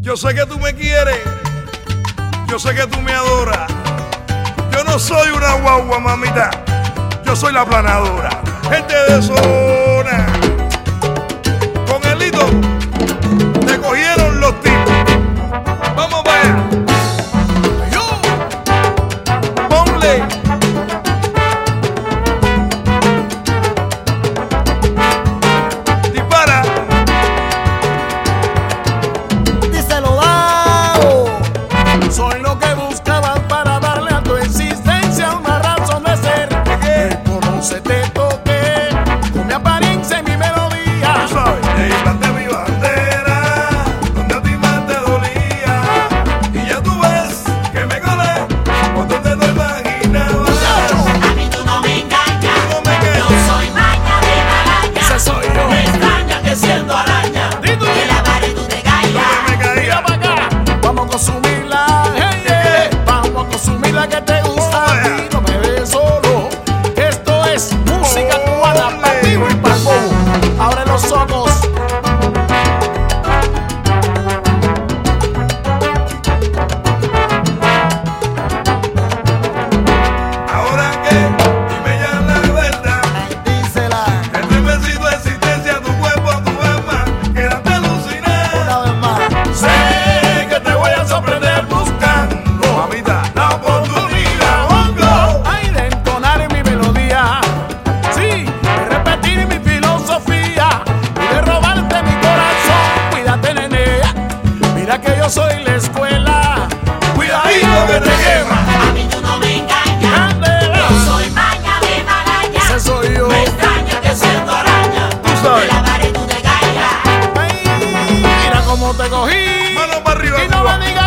Yo sé que tú me quieres, yo sé que tú me adoras. Yo no soy una guagua, mamita, yo soy la planadora. Gente de zona, con el hito te cogieron los tipos. Vamos para allá. Yo, ponle. Dispara. Díselo, Dao. Soy lo que buscabas para darle a tu existencia una razón de ser. Reconoce, te toqué con mi apariencia y mi melodía. Tú sabes, te planté mi bandera donde a ti más te dolía. Y ya tú ves que me colé por donde no imaginabas. A mí tú no me engañas, Tú no me engañas. yo soy maña de malaña. Ese soy yo. Me extraña que siendo araña, ¿Y tú? de la pared tú te caigas. Me caía. Mira para acá, vamos a consumirla, hey, yeah. Vamos a consumirla que te gusta a ti, no me ves solo. Esto es música cubana, para ti y para el bobo. Abre los ojos. Ahora que dime ya la verdad. Dísela Estremecido existencia, tu cuerpo, tu alma, quédate alucinada. una vez más. Sé que te voy a sorprender buscando, mamita, la oportunidad. Oh, go. Ay, de entonar mi melodía, sí, de repetir mi filosofía y de robarte mi corazón. Cuídate, nene, mira que yo soy la escuela. Cuidadito que te quema. A mí tú no me engañas, Candela. yo soy maña de malaña. Ese soy yo. Me extraña que siendo araña, Tú sabes. de la pared tú te caigas. Ay, mira cómo te cogí. Mano para arriba, Y no Cuba. me digas